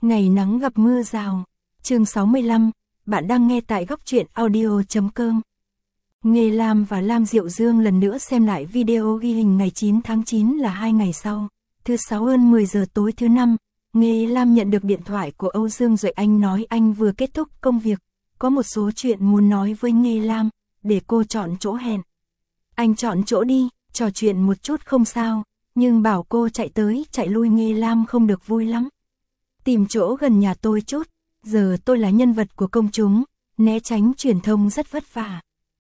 Ngày nắng gặp mưa rào. Chương 65, bạn đang nghe tại góc truyện audio.com. Nghê Lam và Lam Diệu Dương lần nữa xem lại video ghi hình ngày 9 tháng 9 là 2 ngày sau. Thứ 6 hơn 10 giờ tối thứ 5, Nghê Lam nhận được điện thoại của Âu Dương Duệ. Anh nói anh vừa kết thúc công việc, có một số chuyện muốn nói với Nghê Lam, để cô chọn chỗ hẹn. Anh chọn chỗ đi, trò chuyện một chút không sao, nhưng bảo cô chạy tới chạy lui Nghê Lam không được vui lắm. Tìm chỗ gần nhà tôi chút, giờ tôi là nhân vật của công chúng, né tránh truyền thông rất vất vả.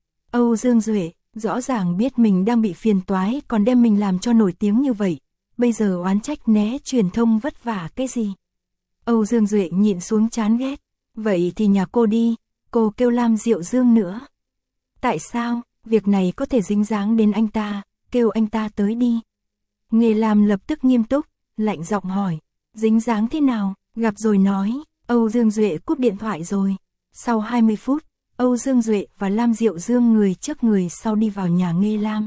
Âu Dương Duệ, rõ ràng biết mình đang bị phiền toái còn đem mình làm cho nổi tiếng như vậy, bây giờ oán trách né truyền thông vất vả cái gì. Âu Dương Duệ nhịn xuống chán ghét, vậy thì nhà cô đi, cô kêu Lam Diệu Dương nữa. Tại sao, việc này có thể dính dáng đến anh ta, kêu anh ta tới đi. Nghê Lam lập tức nghiêm túc, lạnh giọng hỏi, dính dáng thế nào, gặp rồi nói. Âu Dương Duệ cúp điện thoại rồi. Sau 20 phút, Âu Dương Duệ và Lam Diệu Dương người trước người sau đi vào nhà Nghê Lam.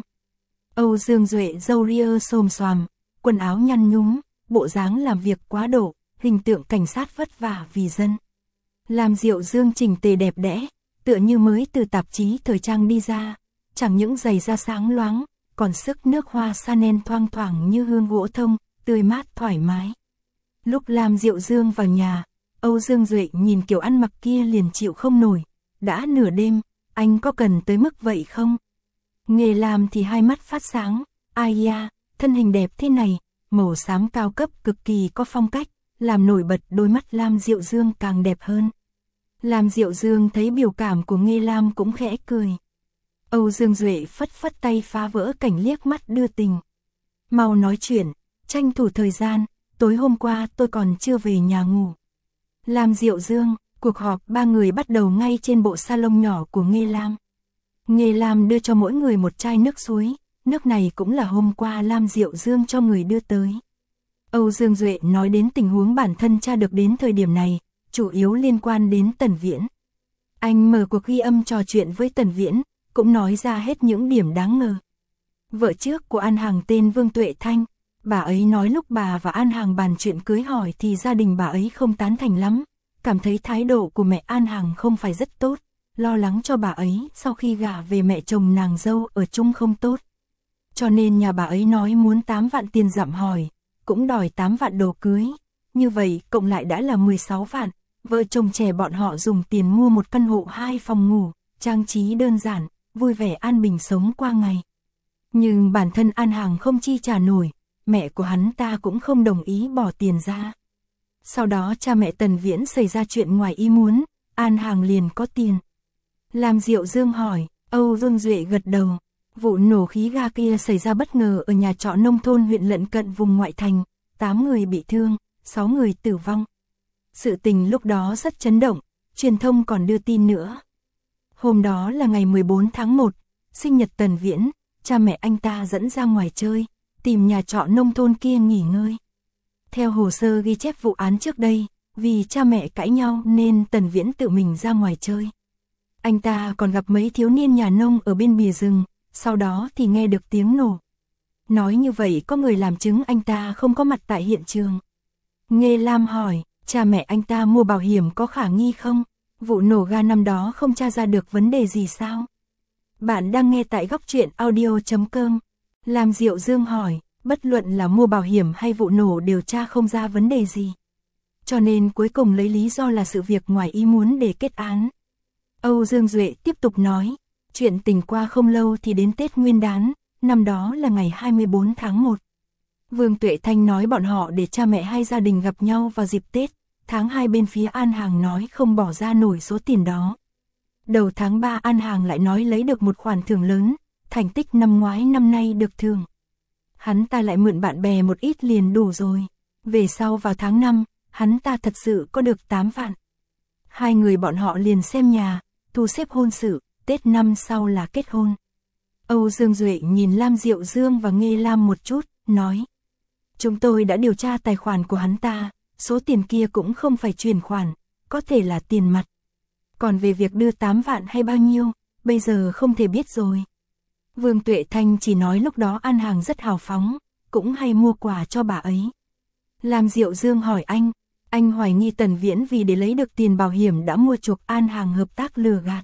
Âu Dương Duệ râu ria xồm xoàm, quần áo nhăn nhúm, bộ dáng làm việc quá độ, hình tượng cảnh sát vất vả vì dân. Lam Diệu Dương chỉnh tề đẹp đẽ, tựa như mới từ tạp chí thời trang đi ra, chẳng những giày da sáng loáng, còn sức nước hoa Chanel thoang thoảng như hương gỗ thông, tươi mát thoải mái. Lúc Lam Diệu Dương vào nhà, Âu Dương Duệ nhìn kiểu ăn mặc kia liền chịu không nổi. Đã nửa đêm, anh có cần tới mức vậy không? Nghê Lam thì hai mắt phát sáng, ai da, thân hình đẹp thế này, màu xám cao cấp cực kỳ có phong cách, làm nổi bật đôi mắt Lam Diệu Dương càng đẹp hơn. Lam Diệu Dương thấy biểu cảm của Nghê Lam cũng khẽ cười. Âu Dương Duệ phất phất tay phá vỡ cảnh liếc mắt đưa tình. Mau nói chuyện, tranh thủ thời gian, tối hôm qua tôi còn chưa về nhà ngủ. Lam Diệu Dương, cuộc họp ba người bắt đầu ngay trên bộ salon nhỏ của Nghê Lam. Nghê Lam đưa cho mỗi người một chai nước suối, nước này cũng là hôm qua Lam Diệu Dương cho người đưa tới. Âu Dương Duệ nói đến tình huống bản thân tra được đến thời điểm này, chủ yếu liên quan đến Tần Viễn. Anh mở cuộc ghi âm trò chuyện với Tần Viễn, cũng nói ra hết những điểm đáng ngờ. Vợ trước của An Hằng tên Vương Tuệ Thanh, bà ấy nói lúc bà và An Hằng bàn chuyện cưới hỏi thì gia đình bà ấy không tán thành lắm, cảm thấy thái độ của mẹ An Hằng không phải rất tốt, lo lắng cho bà ấy sau khi gả về mẹ chồng nàng dâu ở chung không tốt. Cho nên nhà bà ấy nói muốn 8 vạn tiền dạm hỏi, cũng đòi 8 vạn đồ cưới, như vậy cộng lại đã là 16 vạn, vợ chồng trẻ bọn họ dùng tiền mua một căn hộ 2 phòng ngủ, trang trí đơn giản, vui vẻ an bình sống qua ngày. Nhưng bản thân An Hằng không chi trả nổi, mẹ của hắn ta cũng không đồng ý bỏ tiền ra. Sau đó cha mẹ Tần Viễn xảy ra chuyện ngoài ý muốn, An Hằng liền có tiền. Lam Diệu Dương hỏi, Âu Dương Duệ gật đầu. Vụ nổ khí ga kia xảy ra bất ngờ ở nhà trọ nông thôn huyện lân cận vùng ngoại thành, 8 người bị thương, 6 người tử vong. Sự tình lúc đó rất chấn động, truyền thông còn đưa tin nữa. Hôm đó là ngày 14 tháng 1, sinh nhật Tần Viễn, cha mẹ anh ta dẫn ra ngoài chơi, tìm nhà trọ nông thôn kia nghỉ ngơi. Theo hồ sơ ghi chép vụ án trước đây, vì cha mẹ cãi nhau nên Tần Viễn tự mình ra ngoài chơi. Anh ta còn gặp mấy thiếu niên nhà nông ở bên bìa rừng, sau đó thì nghe được tiếng nổ. Nói như vậy có người làm chứng anh ta không có mặt tại hiện trường. Nghê Lam hỏi, cha mẹ anh ta mua bảo hiểm có khả nghi không? Vụ nổ ga năm đó không tra ra được vấn đề gì sao? Bạn đang nghe tại góc truyện audio.com. Lam Diệu Dương hỏi, bất luận là mua bảo hiểm hay vụ nổ điều tra không ra vấn đề gì. Cho nên cuối cùng lấy lý do là sự việc ngoài ý muốn để kết án. Âu Dương Duệ tiếp tục nói, chuyện tình qua không lâu thì đến Tết Nguyên đán, năm đó là ngày 24 tháng 1. Vương Tuệ Thanh nói bọn họ để cha mẹ hai gia đình gặp nhau vào dịp Tết, tháng 2 bên phía An Hằng nói không bỏ ra nổi số tiền đó. Đầu tháng 3 An Hằng lại nói lấy được một khoản thưởng lớn, thành tích năm ngoái năm nay được thưởng. Hắn ta lại mượn bạn bè một ít liền đủ rồi. Về sau vào tháng 5, hắn ta thật sự có được 8 vạn. Hai người bọn họ liền xem nhà, thu xếp hôn sự, Tết năm sau là kết hôn. Âu Dương Duệ nhìn Lam Diệu Dương và Nghê Lam một chút, nói. Chúng tôi đã điều tra tài khoản của hắn ta, số tiền kia cũng không phải chuyển khoản, có thể là tiền mặt. Còn về việc đưa 8 vạn hay bao nhiêu, bây giờ không thể biết rồi. Vương Tuệ Thanh chỉ nói lúc đó An Hằng rất hào phóng, cũng hay mua quà cho bà ấy. Lam Diệu Dương hỏi anh, Anh hoài nghi Tần Viễn vì để lấy được tiền bảo hiểm đã mua chuộc An Hàng hợp tác lừa gạt.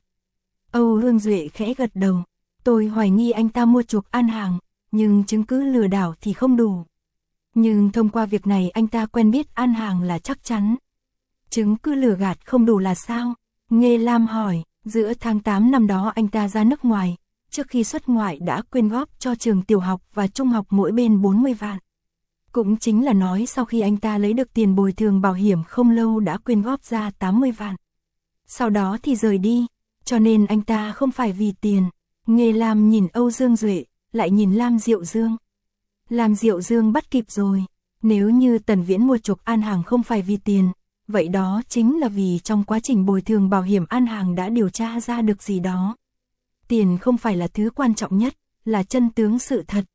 Âu Dương Duệ khẽ gật đầu. Tôi hoài nghi anh ta mua chuộc An Hàng, nhưng chứng cứ lừa đảo thì không đủ. Nhưng thông qua việc này anh ta quen biết An Hàng là chắc chắn. Chứng cứ lừa gạt không đủ là sao? Nghê Lam hỏi, giữa tháng 8 năm đó anh ta ra nước ngoài, trước khi xuất ngoại đã quyên góp cho trường tiểu học và trung học mỗi bên 40 vạn. Cũng chính là nói sau khi anh ta lấy được tiền bồi thường bảo hiểm không lâu đã quyên góp ra 80 vạn. Sau đó thì rời đi, cho nên anh ta không phải vì tiền. Nghê Lam nhìn Âu Dương Duệ, lại nhìn Lam Diệu Dương. Lam Diệu Dương bắt kịp rồi, nếu như Tần Viễn mua chuộc An Hàng không phải vì tiền, vậy đó chính là vì trong quá trình bồi thường bảo hiểm An Hàng đã điều tra ra được gì đó. Tiền không phải là thứ quan trọng nhất, là chân tướng sự thật.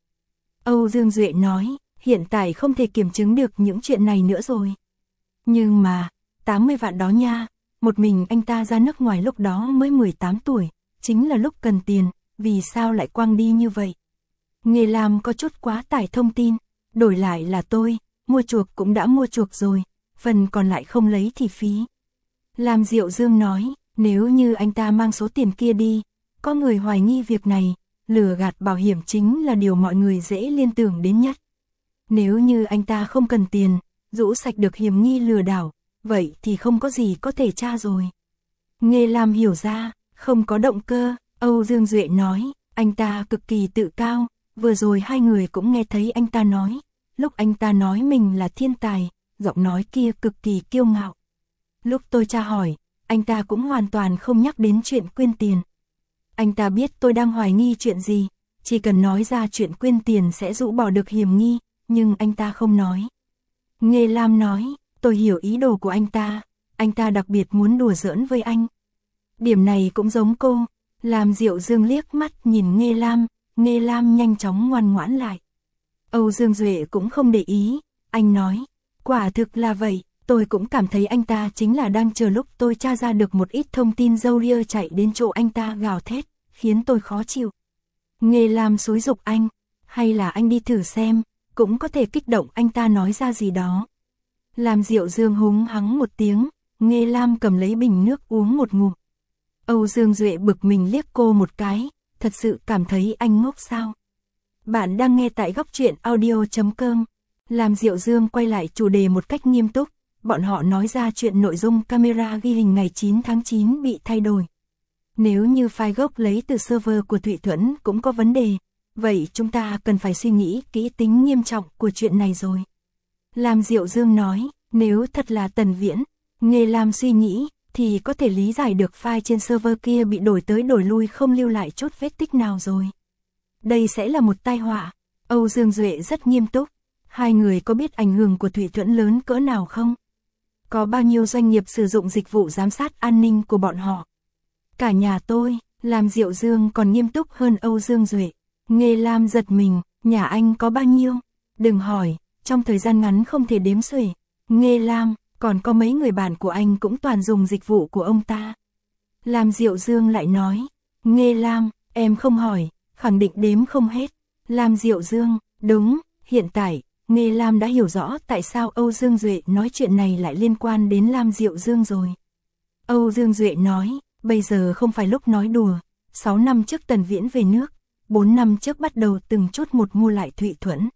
Âu Dương Duệ nói, hiện tại không thể kiểm chứng được những chuyện này nữa rồi. Nhưng mà, 80 vạn đó nha, một mình anh ta ra nước ngoài lúc đó mới 18 tuổi, chính là lúc cần tiền, vì sao lại quăng đi như vậy? Nghề làm có chút quá tải thông tin, đổi lại là tôi, mua chuộc cũng đã mua chuộc rồi, phần còn lại không lấy thì phí. Lam Diệu Dương nói, nếu như anh ta mang số tiền kia đi, có người hoài nghi việc này, lừa gạt bảo hiểm chính là điều mọi người dễ liên tưởng đến nhất. Nếu như anh ta không cần tiền, rũ sạch được hiểm nghi lừa đảo, vậy thì không có gì có thể tra rồi. Nghề làm hiểu ra, không có động cơ, Âu Dương Duệ nói, anh ta cực kỳ tự cao, vừa rồi hai người cũng nghe thấy anh ta nói, lúc anh ta nói mình là thiên tài, giọng nói kia cực kỳ kiêu ngạo. Lúc tôi tra hỏi, anh ta cũng hoàn toàn không nhắc đến chuyện quyên tiền. Anh ta biết tôi đang hoài nghi chuyện gì, chỉ cần nói ra chuyện quyên tiền sẽ rũ bỏ được hiểm nghi, nhưng anh ta không nói. Nghê Lam nói, tôi hiểu ý đồ của anh ta đặc biệt muốn đùa giỡn với anh. Điểm này cũng giống cô, Lam Diệu Dương liếc mắt nhìn Nghê Lam nhanh chóng ngoan ngoãn lại. Âu Dương Duệ cũng không để ý, anh nói, quả thực là vậy, tôi cũng cảm thấy anh ta chính là đang chờ lúc tôi tra ra được một ít thông tin dâu ria chạy đến chỗ anh ta gào thét, khiến tôi khó chịu. Nghê Lam xúi giục anh, hay là anh đi thử xem, cũng có thể kích động anh ta nói ra gì đó. Lam Diệu Dương húng hắng một tiếng, Nghê Lam cầm lấy bình nước uống một ngụm. Âu Dương Duệ bực mình liếc cô một cái, thật sự cảm thấy anh ngốc sao. Bạn đang nghe tại Góc Truyện Audio.com. Lam Diệu Dương quay lại chủ đề một cách nghiêm túc, bọn họ nói ra chuyện nội dung camera ghi hình ngày 9 tháng 9 bị thay đổi. Nếu như file gốc lấy từ server của Thụy Thuẫn cũng có vấn đề, vậy chúng ta cần phải suy nghĩ kỹ tính nghiêm trọng của chuyện này rồi. Lam Diệu Dương nói, nếu thật là Tần Viễn, Nghê Lam suy nghĩ, thì có thể lý giải được file trên server kia bị đổi tới đổi lui không lưu lại chút vết tích nào rồi. Đây sẽ là một tai họa. Âu Dương Duệ rất nghiêm túc. Hai người có biết ảnh hưởng của Thụy Thuẫn lớn cỡ nào không? Có bao nhiêu doanh nghiệp sử dụng dịch vụ giám sát an ninh của bọn họ? Cả nhà tôi, Lam Diệu Dương còn nghiêm túc hơn Âu Dương Duệ. Nghê Lam giật mình, nhà anh có bao nhiêu? Đừng hỏi, trong thời gian ngắn không thể đếm xuể. Nghê Lam, còn có mấy người bạn của anh cũng toàn dùng dịch vụ của ông ta. Lam Diệu Dương lại nói, Nghê Lam, em không hỏi, khẳng định đếm không hết. Lam Diệu Dương, đúng, hiện tại, Nghê Lam đã hiểu rõ tại sao Âu Dương Duệ nói chuyện này lại liên quan đến Lam Diệu Dương rồi. Âu Dương Duệ nói, bây giờ không phải lúc nói đùa, 6 năm trước Tần Viễn về nước, 4 năm trước bắt đầu từng chút một mua lại Thụy Thuẫn.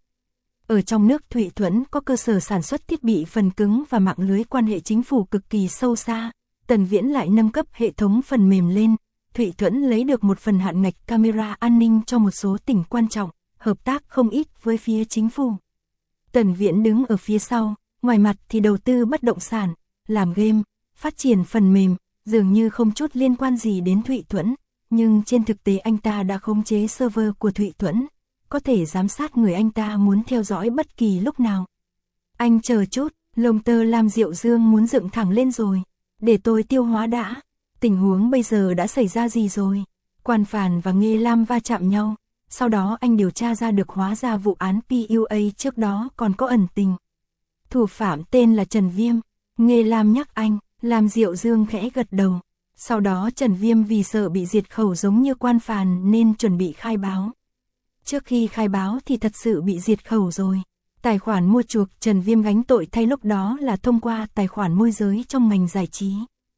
Ở trong nước Thụy Thuẫn có cơ sở sản xuất thiết bị phần cứng và mạng lưới quan hệ chính phủ cực kỳ sâu xa, Tần Viễn lại nâng cấp hệ thống phần mềm lên, Thụy Thuẫn lấy được một phần hạn ngạch camera an ninh cho một số tỉnh quan trọng, hợp tác không ít với phía chính phủ. Tần Viễn đứng ở phía sau, ngoài mặt thì đầu tư bất động sản, làm game, phát triển phần mềm, dường như không chút liên quan gì đến Thụy Thuẫn, nhưng trên thực tế anh ta đã khống chế server của Thụy Thuẫn, có thể giám sát người anh ta muốn theo dõi bất kỳ lúc nào. Anh chờ chút, lông tơ Lam Diệu Dương muốn dựng thẳng lên rồi, để tôi tiêu hóa đã, tình huống bây giờ đã xảy ra gì rồi? Quan Phàn và Nghê Lam va chạm nhau, sau đó anh điều tra ra được hóa ra vụ án PUA trước đó còn có ẩn tình. Thủ phạm tên là Trần Viêm, Nghê Lam nhắc anh, Lam Diệu Dương khẽ gật đầu. Sau đó Trần Viêm vì sợ bị diệt khẩu giống như Quan Phàn nên chuẩn bị khai báo. Trước khi khai báo thì thật sự bị diệt khẩu rồi. Tài khoản mua chuộc Trần Viêm gánh tội thay lúc đó là thông qua tài khoản môi giới trong ngành giải trí.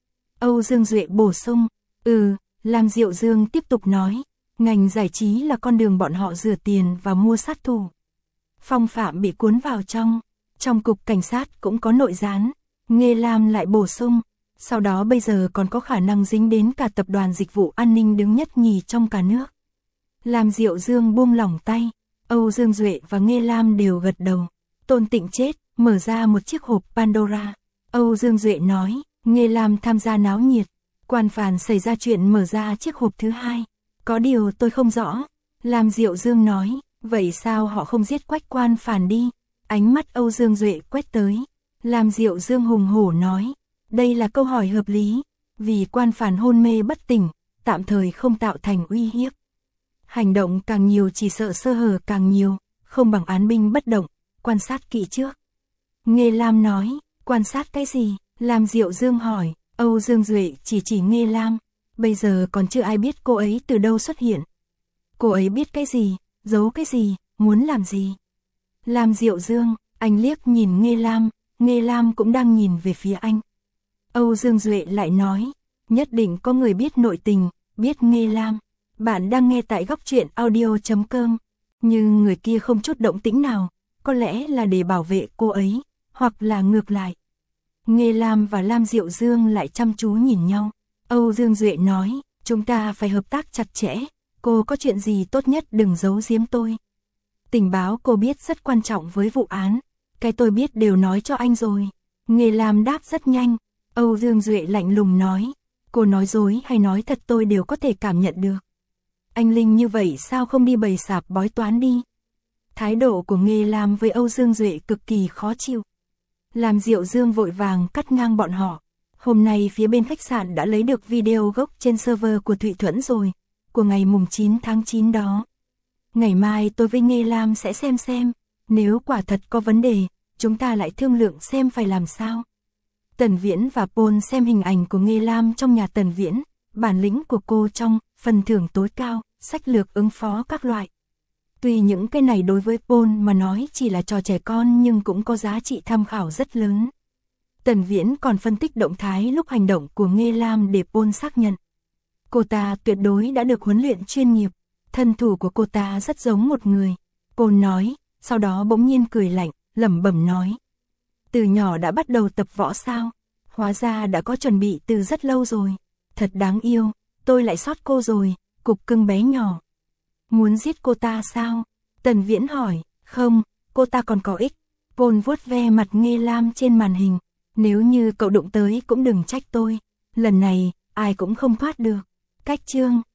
Âu Dương Duệ bổ sung, Lam Diệu Dương tiếp tục nói, ngành giải trí là con đường bọn họ rửa tiền và mua sát thủ. Phong Phạm bị cuốn vào trong cục cảnh sát cũng có nội gián. Nghê Lam lại bổ sung, sau đó bây giờ còn có khả năng dính đến cả tập đoàn dịch vụ an ninh đứng nhất nhì trong cả nước. Lam Diệu Dương buông lỏng tay, Âu Dương Duệ và Nghê Lam đều gật đầu. Tôn Tịnh chết, mở ra một chiếc hộp Pandora. Âu Dương Duệ nói, Nghê Lam tham gia náo nhiệt. Quan Phàn xảy ra chuyện mở ra chiếc hộp thứ hai. Có điều tôi không rõ. Lam Diệu Dương nói, vậy sao họ không giết Quách Quan Phàn đi? Ánh mắt Âu Dương Duệ quét tới. Lam Diệu Dương hùng hổ nói, đây là câu hỏi hợp lý. Vì Quan Phàn hôn mê bất tỉnh, tạm thời không tạo thành uy hiếp. Hành động càng nhiều chỉ sợ sơ hở càng nhiều, không bằng án binh bất động, quan sát kỹ trước. Nghê Lam nói, quan sát cái gì? Lam Diệu Dương hỏi. Âu Dương Duệ chỉ Nghê Lam, bây giờ còn chưa ai biết cô ấy từ đâu xuất hiện. Cô ấy biết cái gì, giấu cái gì, muốn làm gì? Lam Diệu Dương, anh liếc nhìn Nghê Lam cũng đang nhìn về phía anh. Âu Dương Duệ lại nói, nhất định có người biết nội tình, biết Nghê Lam. Bạn đang nghe tại góc truyện audio.com, nhưng người kia không chút động tĩnh nào, có lẽ là để bảo vệ cô ấy, hoặc là ngược lại. Nghê Lam và Lam Diệu Dương lại chăm chú nhìn nhau. Âu Dương Duệ nói, chúng ta phải hợp tác chặt chẽ, cô có chuyện gì tốt nhất đừng giấu giếm tôi. Tình báo cô biết rất quan trọng với vụ án, cái tôi biết đều nói cho anh rồi. Nghê Lam đáp rất nhanh. Âu Dương Duệ lạnh lùng nói, cô nói dối hay nói thật tôi đều có thể cảm nhận được. Anh Linh như vậy sao không đi bày sạp bói toán đi? Thái độ của Nghê Lam với Âu Dương Duệ cực kỳ khó chịu. Lam Diệu Dương vội vàng cắt ngang bọn họ. Hôm nay phía bên khách sạn đã lấy được video gốc trên server của Thụy Thuẫn rồi, của ngày mùng 9 tháng 9 đó. Ngày mai tôi với Nghê Lam sẽ xem, nếu quả thật có vấn đề, chúng ta lại thương lượng xem phải làm sao. Tần Viễn và Paul xem hình ảnh của Nghê Lam trong nhà Tần Viễn, bản lĩnh của cô trong phần thưởng tối cao, sách lược ứng phó các loại. Tuy những cái này đối với Paul mà nói chỉ là trò trẻ con nhưng cũng có giá trị tham khảo rất lớn. Tần Viễn còn phân tích động thái lúc hành động của Nghê Lam để Paul xác nhận. Cô ta tuyệt đối đã được huấn luyện chuyên nghiệp, thân thủ của cô ta rất giống một người. Paul nói, sau đó bỗng nhiên cười lạnh, lẩm bẩm nói. Từ nhỏ đã bắt đầu tập võ sao? Hóa ra đã có chuẩn bị từ rất lâu rồi. Thật đáng yêu, tôi lại sót cô rồi, cục cưng bé nhỏ. Muốn giết cô ta sao? Tần Viễn hỏi, không, cô ta còn có ích. Paul vuốt ve mặt Nghê Lam trên màn hình. Nếu như cậu đụng tới cũng đừng trách tôi. Lần này, ai cũng không thoát được. Cách chương